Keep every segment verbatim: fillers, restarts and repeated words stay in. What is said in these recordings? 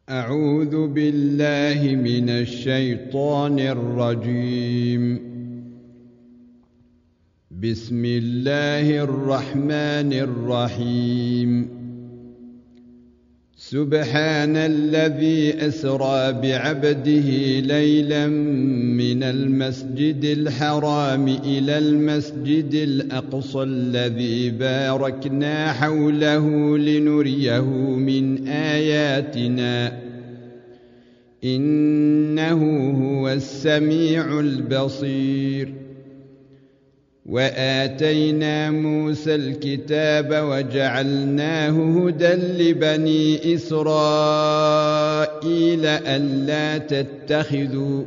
أعوذ بالله من الشيطان الرجيم. بسم الله الرحمن الرحيم. سبحان الذي أسرى بعبده ليلا من المسجد الحرام إلى المسجد الأقصى الذي باركنا حوله لنريه من آياتنا إنه هو السميع البصير. وآتينا موسى الكتاب وجعلناه هدى لبني إسرائيل ألا تتخذوا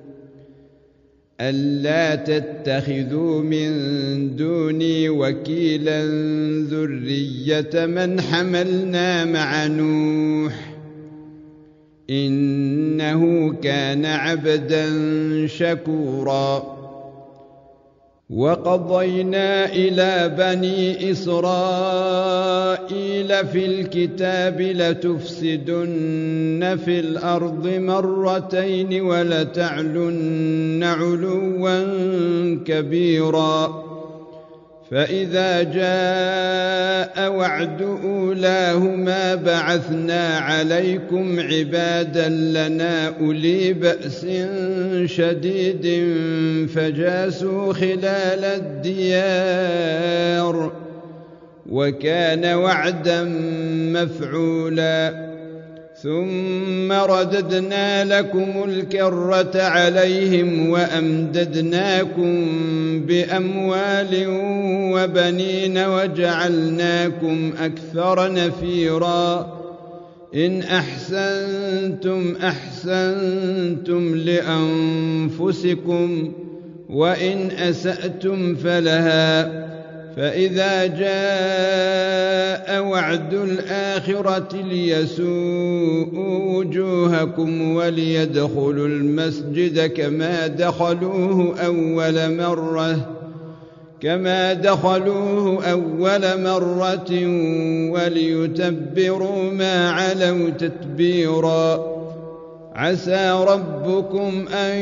ألا تتخذوا من دوني وكيلا ذرية من حملنا مع نوح إنه كان عبدا شكورا. وقضينا إلى بني إسرائيل في الكتاب لتفسدن في الأرض مرتين ولتعلن علوا كبيرا. فإذا جاء وعد أولاهما بعثنا عليكم عبادا لنا أولي بأس شديد فجاسوا خلال الديار وكان وعدا مفعولا. ثم رددنا لكم الكرة عليهم وأمددناكم بأموال وبنين وجعلناكم أكثر نفيرا. إن أحسنتم أحسنتم لأنفسكم وإن أسأتم فلها. فإذا جاء وعد الآخرة ليسوءوا وجوهكم وليدخلوا المسجد كما دخلوه أول مرة كما دخلوه أول مرة وليتبروا ما علوا تتبيرا. عسى ربكم أن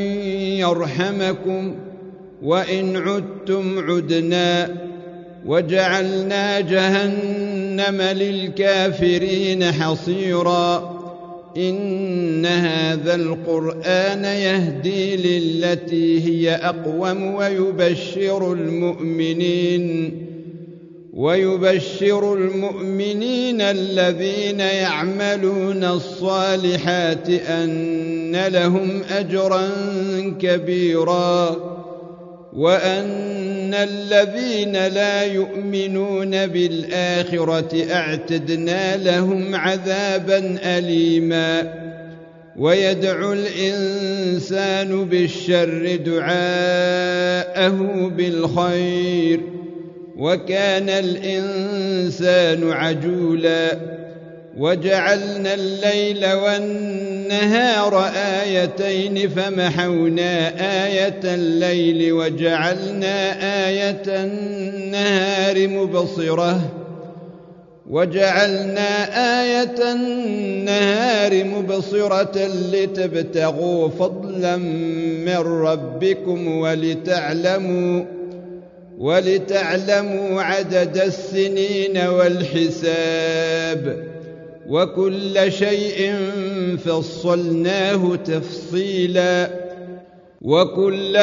يرحمكم وإن عدتم عدنا وجعلنا جهنم للكافرين حصيرا. إن هذا القرآن يهدي للتي هي أقوم ويبشر المؤمنين ويبشر المؤمنين الذين يعملون الصالحات أن لهم أجرا كبيرا وأن الذين لا يؤمنون بالآخرة أعتدنا لهم عذابا أليما. ويدعو الإنسان بالشر دعاءه بالخير وكان الإنسان عجولا. وجعلنا الليل والنهار آيتين فمحونا آية الليل وجعلنا آية النهار مبصرة وجعلنا آية النهار مبصرة لتبتغوا فضلا من ربكم ولتعلموا ولتعلموا عدد السنين والحساب وكل شيء فصلناه تفصيلا. وكل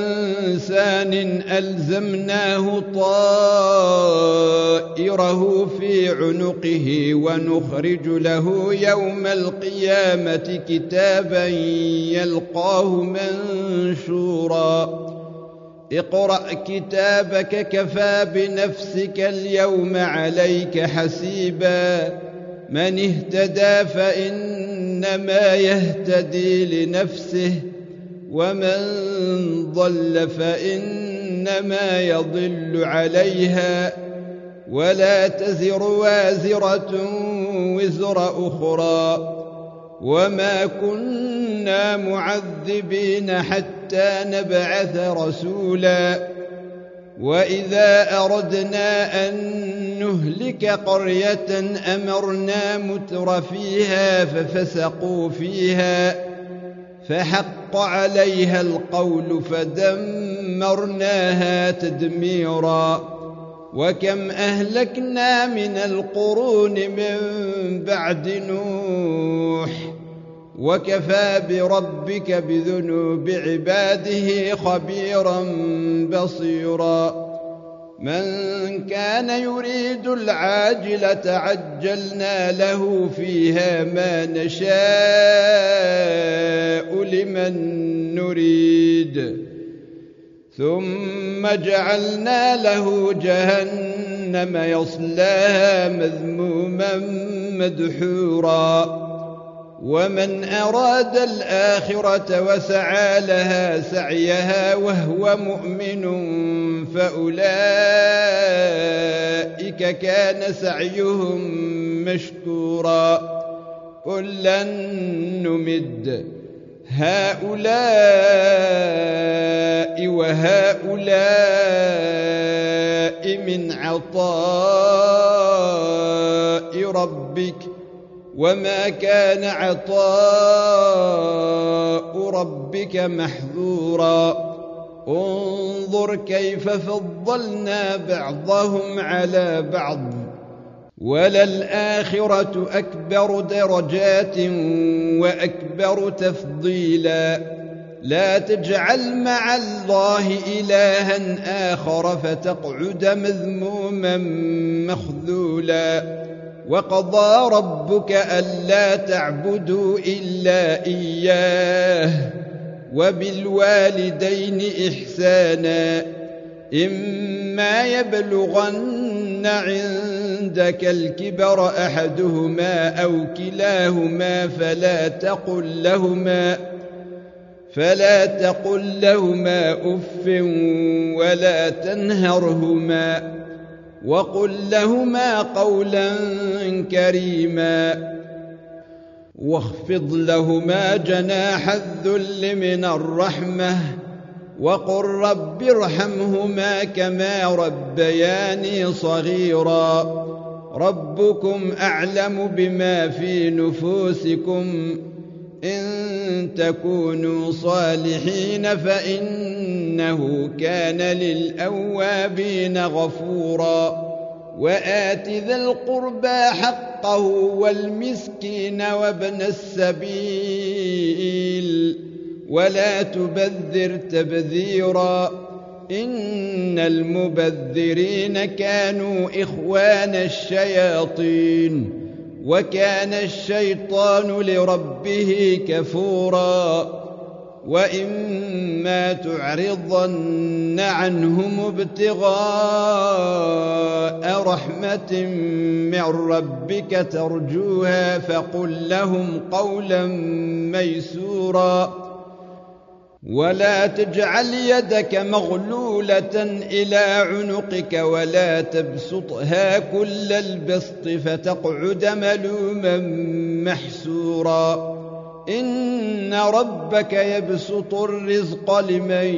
إنسان ألزمناه طائره في عنقه ونخرج له يوم القيامة كتابا يلقاه منشورا. اقرأ كتابك كفى بنفسك اليوم عليك حسيبا. من اهتدى فإنما يهتدي لنفسه ومن ضل فإنما يضل عليها ولا تزر وازرة وزر أخرى. وما كنا معذبين حتى نبعث رسولا. وإذا أردنا أن نهلك قرية أمرنا متر فيها ففسقوا فيها فحق عليها القول فدمرناها تدميرا وكم أهلكنا من القرون من بعد نوح وكفى بربك بذنوب عباده خبيرا بصيرا من كان يريد العاجلة عجلنا له فيها ما نشاء لمن نريد ثم جعلنا له جهنم يصلاها مذموما مدحورا ومن أراد الآخرة وسعى لها سعيها وهو مؤمن فأولئك كان سعيهم مشكورا كلا نمد هؤلاء وهؤلاء من عطاء ربك وما كان عطاء ربك محظورا انظر كيف فضلنا بعضهم على بعض وللآخرة أكبر درجات وأكبر تفضيلا لا تجعل مع الله إلها آخر فتقعد مذموما مخذولا وقضى ربك ألا تعبدوا إلا إياه وبالوالدين إحسانا إما يبلغن عندك الكبر أحدهما أو كلاهما فلا تقل لهما فلا تقل لهما أف ولا تنهرهما وقل لهما قولا كريما واخفض لهما جناح الذل من الرحمة وقل رب ارحمهما كما ربياني صغيرا ربكم أعلم بما في نفوسكم إن تكونوا صالحين فإنه كان للأوابين غفورا وآت ذا القربى حقه والمسكين وابن السبيل ولا تبذر تبذيرا إن المبذرين كانوا إخوان الشياطين وكان الشيطان لربه كفورا وإما تعرضن عنهم ابتغاء رحمة من ربك ترجوها فقل لهم قولا ميسورا ولا تجعل يدك مغلولة إلى عنقك ولا تبسطها كل البسط فتقعد ملوما محسورا إن ربك يبسط الرزق لمن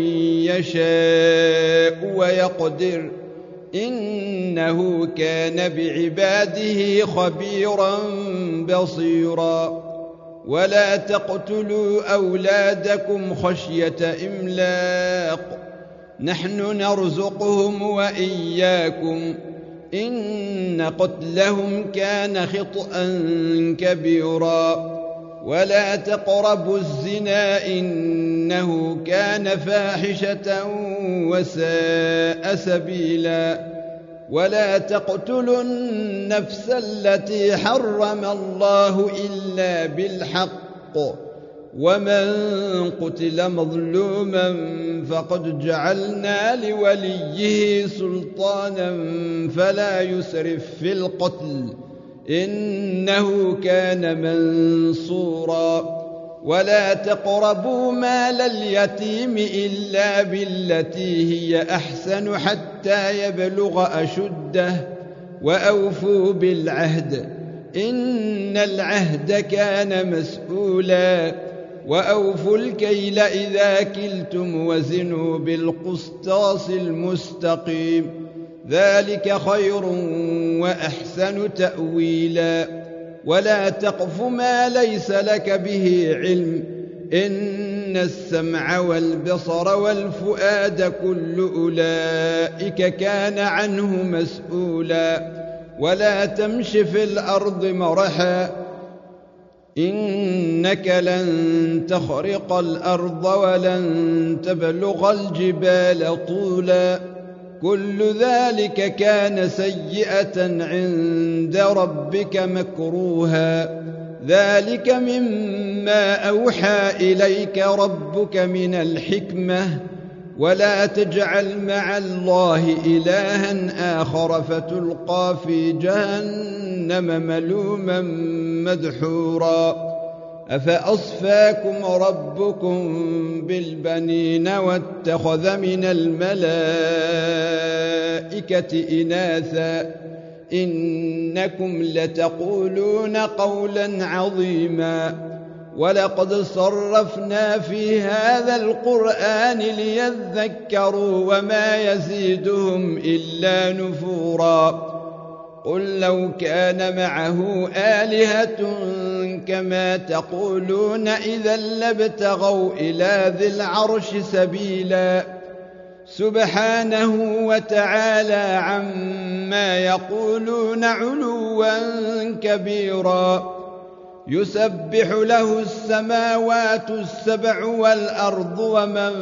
يشاء ويقدر إنه كان بعباده خبيرا بصيرا ولا تقتلوا أولادكم خشية إملاق نحن نرزقهم وإياكم إن قتلهم كان خطأ كبيرا ولا تقربوا الزنا إنه كان فاحشة وساء سبيلا ولا تقتلوا النفس التي حرم الله إلا بالحق ومن قتل مظلوما فقد جعلنا لوليه سلطانا فلا يسرف في القتل إنه كان منصورا ولا تقربوا مال اليتيم إلا بالتي هي أحسن حتى يبلغ أشده وأوفوا بالعهد إن العهد كان مسؤولا وأوفوا الكيل إذا كلتم وزنوا بالقسطاس المستقيم ذلك خير وأحسن تأويلا ولا تقف ما ليس لك به علم إن السمع والبصر والفؤاد كل أولئك كان عنه مسؤولا ولا تمش في الأرض مرحا إنك لن تخرق الأرض ولن تبلغ الجبال طولا كل ذلك كان سيئة عند ربك مكروها ذلك مما أوحى إليك ربك من الحكمة ولا تجعل مع الله إلها آخر فتلقى في جهنم ملوما مدحورا أفأصفاكم ربكم بالبنين واتخذ من الملائكة إناثا إنكم لتقولون قولا عظيما ولقد صرفنا في هذا القرآن ليذكروا وما يزيدهم إلا نفورا قل لو كان معه آلهة كما تقولون إذا لابتغوا إلى ذي العرش سبيلا سبحانه وتعالى عما يقولون علوا كبيرا يسبح له السماوات السبع والأرض ومن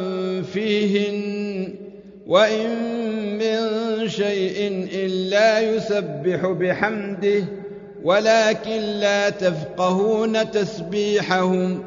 فيهن وإن من شيء إلا يسبح بحمده ولكن لا تفقهون تسبيحهم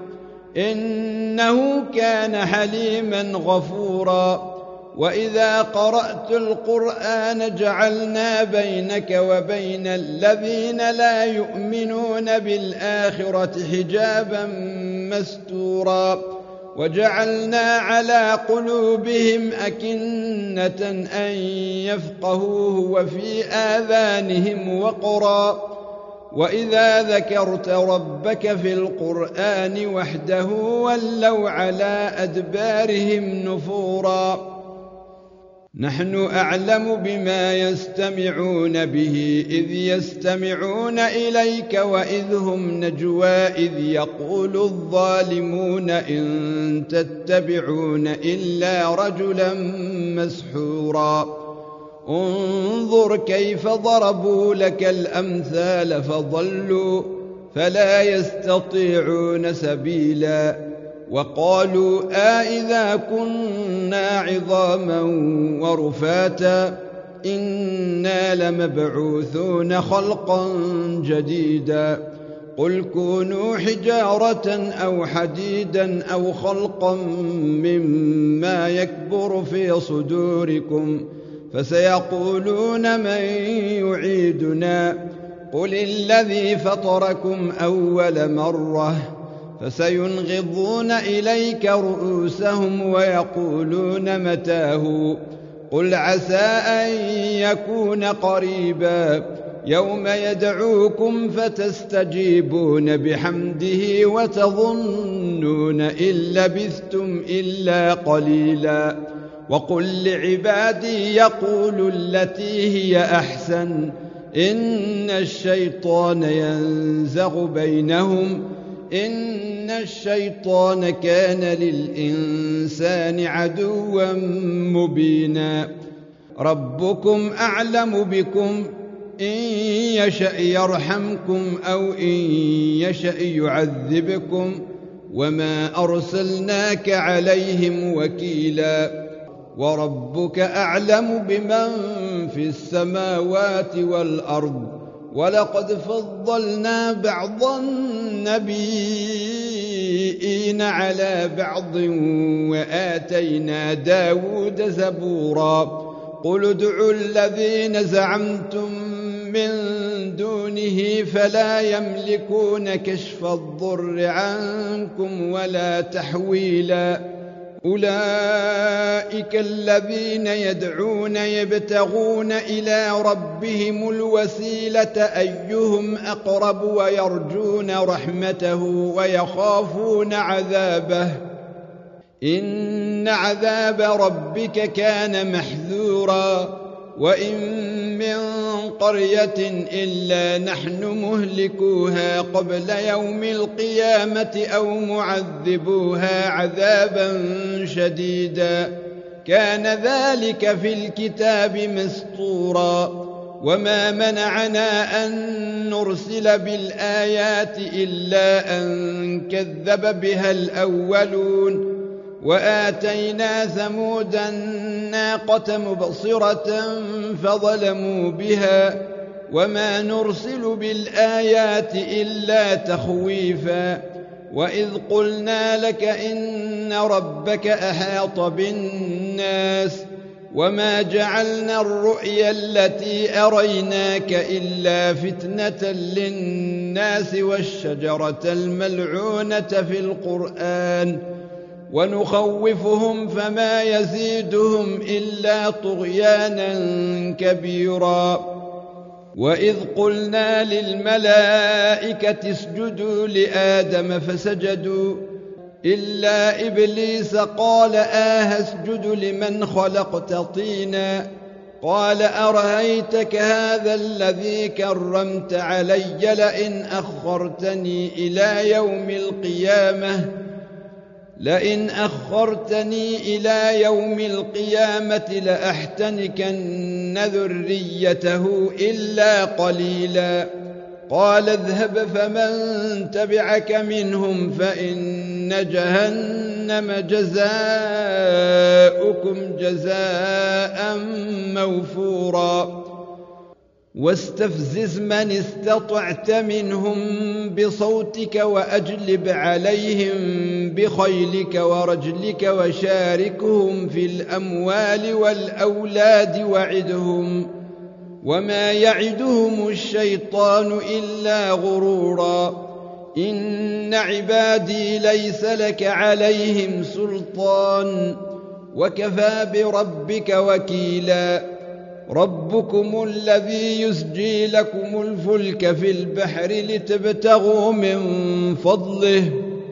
إنه كان حليما غفورا وإذا قرأت القرآن جعلنا بينك وبين الذين لا يؤمنون بالآخرة حجابا مستورا وجعلنا على قلوبهم أكنة أن يفقهوه وفي آذانهم وقرا وإذا ذكرت ربك في القرآن وحده ولوا على أدبارهم نفورا نحن أعلم بما يستمعون به إذ يستمعون إليك وإذ هم نجوى إذ يقول الظالمون إن تتبعون إلا رجلا مسحورا انظر كيف ضربوا لك الأمثال فضلوا فلا يستطيعون سبيلا وقالوا آئذا كنا عظاما ورفاتا إنا لمبعوثون خلقا جديدا قل كونوا حجارة أو حديدا أو خلقا مما يكبر في صدوركم فسيقولون من يعيدنا قل الذي فطركم أول مرة فسينغضون إليك رؤوسهم ويقولون متاه قل عسى أن يكون قريبا يوم يدعوكم فتستجيبون بحمده وتظنون إن لبثتم إلا قليلا وقل لعبادي يقولوا التي هي أحسن إن الشيطان ينزغ بينهم إن الشيطان كان للإنسان عدوا مبينا ربكم أعلم بكم إن يشأ يرحمكم أو إن يشأ يعذبكم وما أرسلناك عليهم وكيلا وربك أعلم بمن في السماوات والأرض ولقد فضلنا بعض النبيين على بعض وآتينا داود زبورا قل ادعوا الذين زعمتم من دونه فلا يملكون كشف الضر عنكم ولا تحويلا أولئك الذين يدعون يبتغون إلى ربهم الوسيلة أيهم أقرب ويرجون رحمته ويخافون عذابه إن عذاب ربك كان محذورا وإن من قرية إلا نحن مهلكوها قبل يوم القيامة أو معذبوها عذابا شديدا كان ذلك في الكتاب مسطورا وما منعنا أن نرسل بالآيات إلا أن كذب بها الأولون وآتينا ثمود الناقة مبصرة فظلموا بها وما نرسل بالآيات إلا تخويفا وإذ قلنا لك إن ربك أحاط بالناس وما جعلنا الرؤيا التي أريناك إلا فتنة للناس والشجرة الملعونة في القرآن ونخوفهم فما يزيدهم إلا طغيانا كبيرا وإذ قلنا للملائكة اسجدوا لآدم فسجدوا إلا إبليس قال آه اسجد لمن خلقت طينا قال أرأيتك هذا الذي كرمت علي لئن أخرتني إلى يوم القيامة لئن أخرتني إلى يوم القيامة لأحتنكن ذريته إلا قليلا قال اذهب فمن تبعك منهم فإن جهنم جزاؤكم جزاء موفورا واستفزز من استطعت منهم بصوتك وأجلب عليهم بخيلك ورجلك وشاركهم في الأموال والأولاد وعدهم وما يعدهم الشيطان إلا غرورا إن عبادي ليس لك عليهم سلطان وكفى بربك وكيلا ربكم الذي يسجي لكم الفلك في البحر لتبتغوا من فضله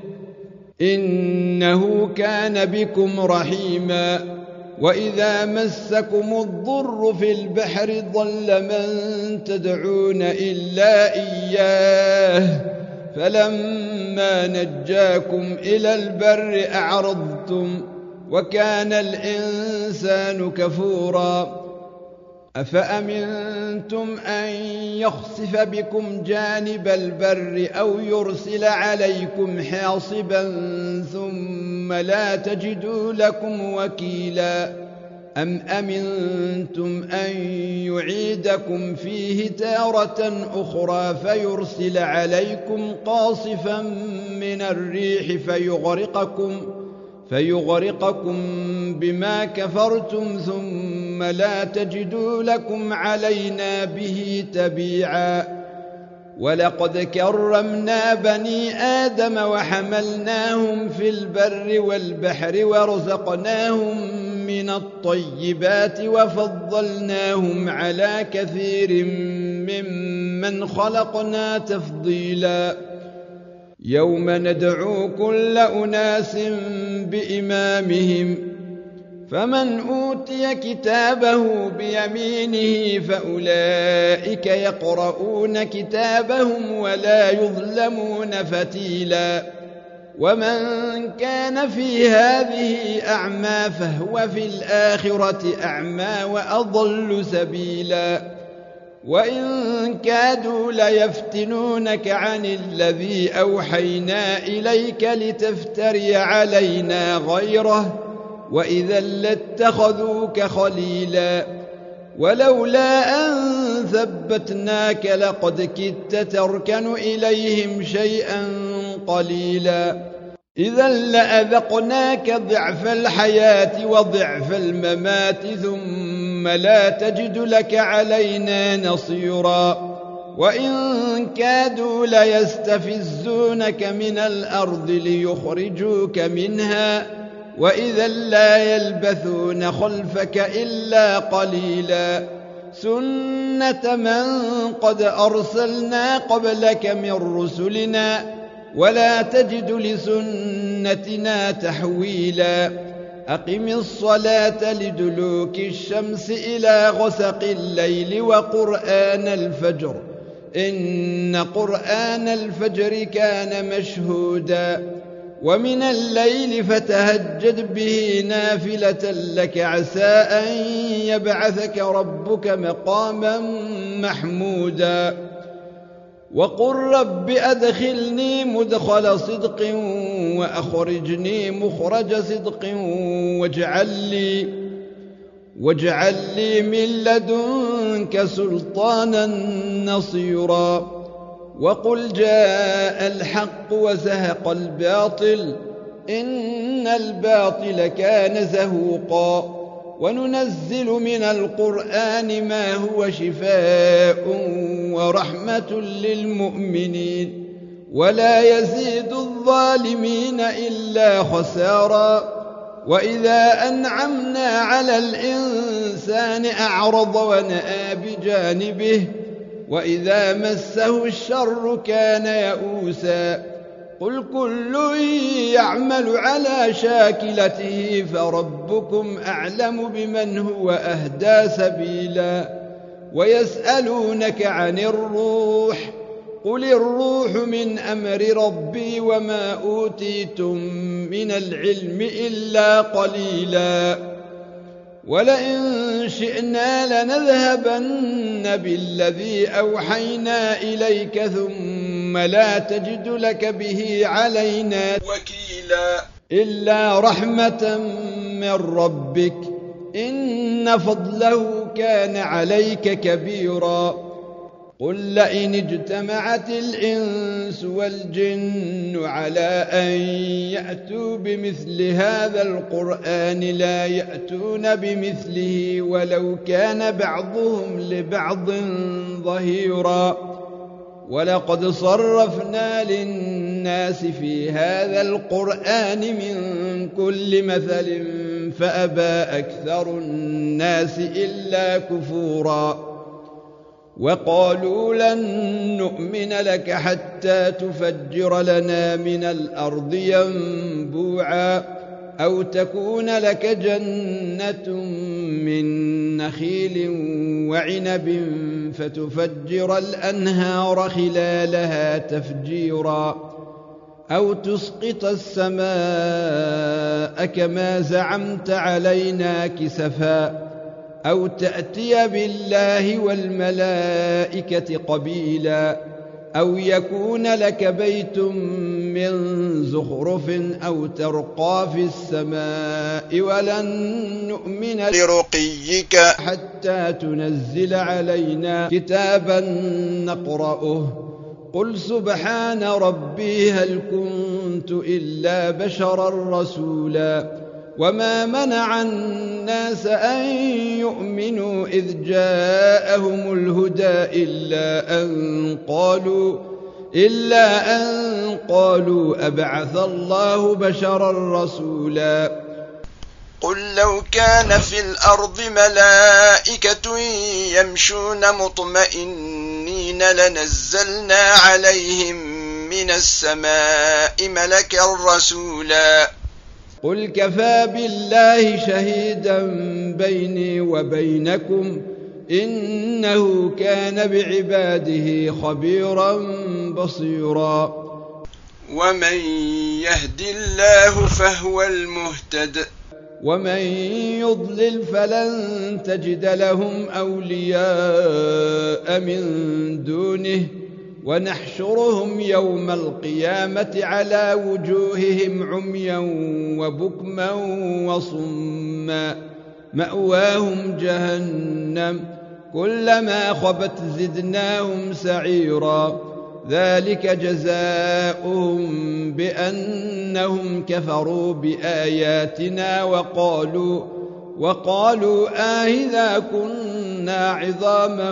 إنه كان بكم رحيما وإذا مسكم الضر في البحر ضل من تدعون إلا إياه فلما نجاكم إلى البر أعرضتم وكان الإنسان كفورا أفأمنتم أن يخسف بكم جانب البر أو يرسل عليكم حاصبا ثم لا تجدوا لكم وكيلا أم أمنتم أن يعيدكم فيه تارة أخرى فيرسل عليكم قاصفا من الريح فيغرقكم فيغرقكم بما كفرتم ثم لا تجدوا لكم علينا به تبيعا ولقد كرمنا بني آدم وحملناهم في البر والبحر ورزقناهم من الطيبات وفضلناهم على كثير ممن خلقنا تفضيلا يوم ندعو كل أناس بإمامهم فمن أوتي كتابه بيمينه فأولئك يقرؤون كتابهم ولا يظلمون فتيلا ومن كان في هذه أعمى فهو في الآخرة أعمى وأضل سبيلا وإن كادوا ليفتنونك عن الذي أوحينا إليك لتفتري علينا غيره وإذا لاتخذوك خليلا ولولا أن ثبتناك لقد كدت تركن إليهم شيئا قليلا إذا لأذقناك ضعف الحياة وضعف الممات ثم لا تجد لك علينا نصيرا وإن كادوا ليستفزونك من الأرض ليخرجوك منها وإذا لا يلبثون خلفك إلا قليلا سنة من قد أرسلنا قبلك من رسلنا ولا تجد لسنتنا تحويلا أقم الصلاة لدلوك الشمس إلى غسق الليل وقرآن الفجر إن قرآن الفجر كان مشهودا ومن الليل فتهجد به نافلة لك عسى أن يبعثك ربك مقاما محمودا وقل رب أدخلني مدخل صدق وأخرجني مخرج صدق واجعل لي, واجعل لي من لدنك سلطانا نصيرا وقل جاء الحق وزهق الباطل إن الباطل كان زهوقا وننزل من القرآن ما هو شفاء ورحمة للمؤمنين ولا يزيد الظالمين إلا خسارا وإذا أنعمنا على الإنسان أعرض ونأى بجانبه وإذا مسه الشر كان يئوسا قل كل يعمل على شاكلته فربكم أعلم بمن هو أهدى سبيلا ويسألونك عن الروح قل الروح من أمر ربي وما أوتيتم من العلم إلا قليلا ولئن شئنا لنذهبن بالذي أوحينا إليك ثم لا تجد لك به علينا وكيلا إلا رحمة من ربك إن فضله كان عليك كبيرا قل لئن اجتمعت الإنس والجن على أن يأتوا بمثل هذا القرآن لا يأتون بمثله ولو كان بعضهم لبعض ظهيرا ولقد صرفنا للناس في هذا القرآن من كل مثل فأبى أكثر الناس إلا كفورا وقالوا لن نؤمن لك حتى تفجر لنا من الأرض ينبوعا أو تكون لك جنة من نخيل وعنب فتفجر الأنهار خلالها تفجيرا أو تسقط السماء كما زعمت علينا كسفا أو تأتي بالله والملائكة قبيلا أو يكون لك بيت من زخرف أو ترقى في السماء ولن نؤمن لرقيك حتى تنزل علينا كتابا نقرأه قل سبحان ربي هل كنت إلا بشرا رسولا وما منع الناس أن يؤمنوا إذ جاءهم الهدى إلا أن قالوا إلا أن قالوا أبعث الله بشرا رسولا قل لو كان في الأرض ملائكة يمشون مطمئنين لنزلنا عليهم من السماء ملكا رسولا قل كفى بالله شهيدا بيني وبينكم إنه كان بعباده خبيرا بصيرا ومن يهد الله فهو المهتد ومن يضلل فلن تجد لهم أولياء من دونه ونحشرهم يوم القيامة على وجوههم عميا وبكما وصما مأواهم جهنم كلما خبت زدناهم سعيرا ذلك جزاؤهم بأنهم كفروا بآياتنا وقالوا وقالوا آئذا كنا عظاما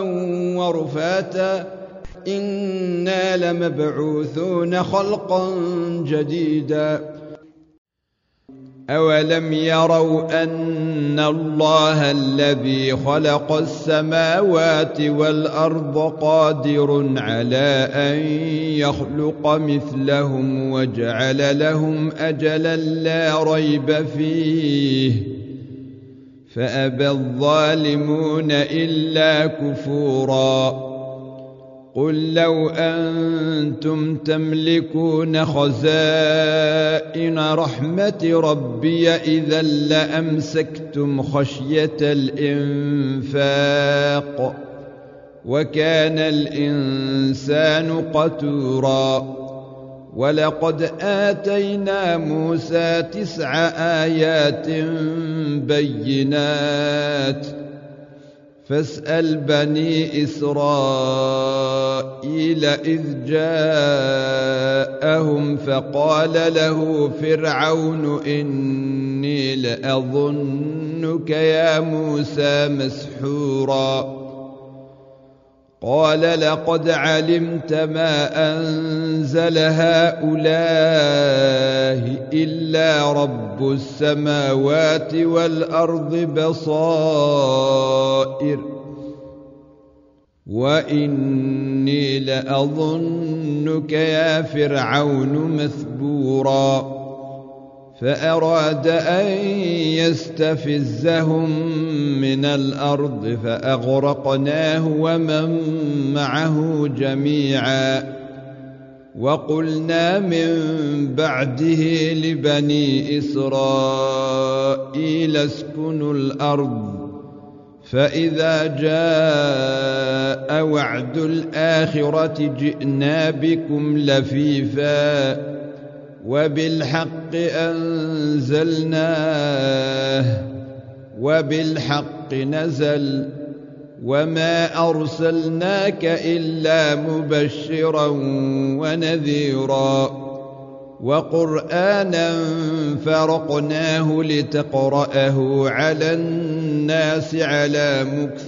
ورفاتا إنا لمبعوثون خلقا جديدا أولم يروا أن الله الذي خلق السماوات والأرض قادر على أن يخلق مثلهم وجعل لهم أجلا لا ريب فيه فأبى الظالمون إلا كفورا قل لو أنتم تملكون خزائن رحمة ربي إذا لأمسكتم خشية الإنفاق وكان الإنسان قتورا ولقد آتينا موسى تسع آيات بينات فاسأل بني إسرائيل إذ جاءهم فقال له فرعون إني لأظنك يا موسى مسحورا قال لقد علمت ما أنزل هؤلاء إلا رب السماوات والأرض بصائر وإني لأظنك يا فرعون مثبورا فأراد أن يستفزهم من الأرض فأغرقناه ومن معه جميعا وقلنا من بعده لبني إسرائيل اسكنوا الأرض فإذا جاء وعد الآخرة جئنا بكم لفيفا وبالحق أنزلناه وبالحق نزل وما أرسلناك إلا مبشرا ونذيرا وقرآنا فرقناه لتقرأه على الناس على مكث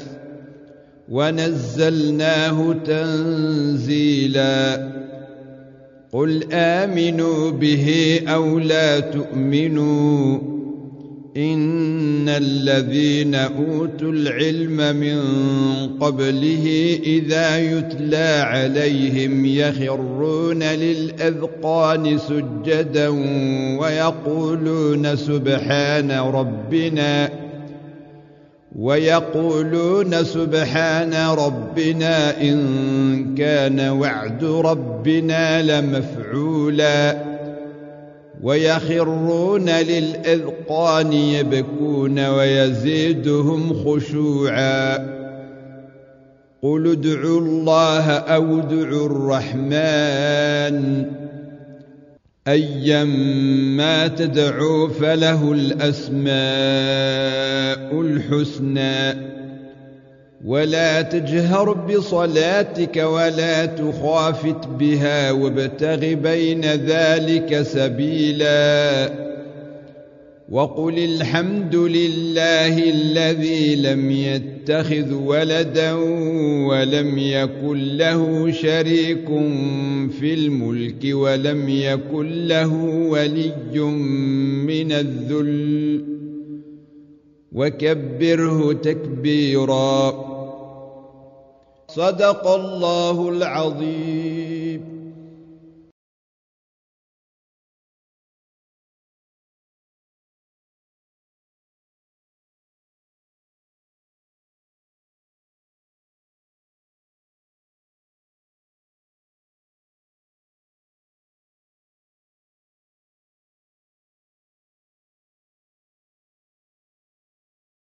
ونزلناه تنزيلا قل آمنوا به أو لا تؤمنوا إن الذين أوتوا العلم من قبله إذا يتلى عليهم يخرون للأذقان سجدا ويقولون سبحان ربنا ويقولون سبحان ربنا إن كان وعد ربنا لمفعولا ويخرون للأذقان يبكون ويزيدهم خشوعا قل ادعوا الله أو ادعوا الرحمن أيما تدعوا فله الأسماء الحسنى ولا تجهر بصلاتك ولا تخافت بها وابتغ بين ذلك سبيلا وقل الحمد لله الذي لم يتخذ ولدا ولم يكن له شريك في الملك ولم يكن له ولي من الذل وكبره تكبيرا صدق الله العظيم.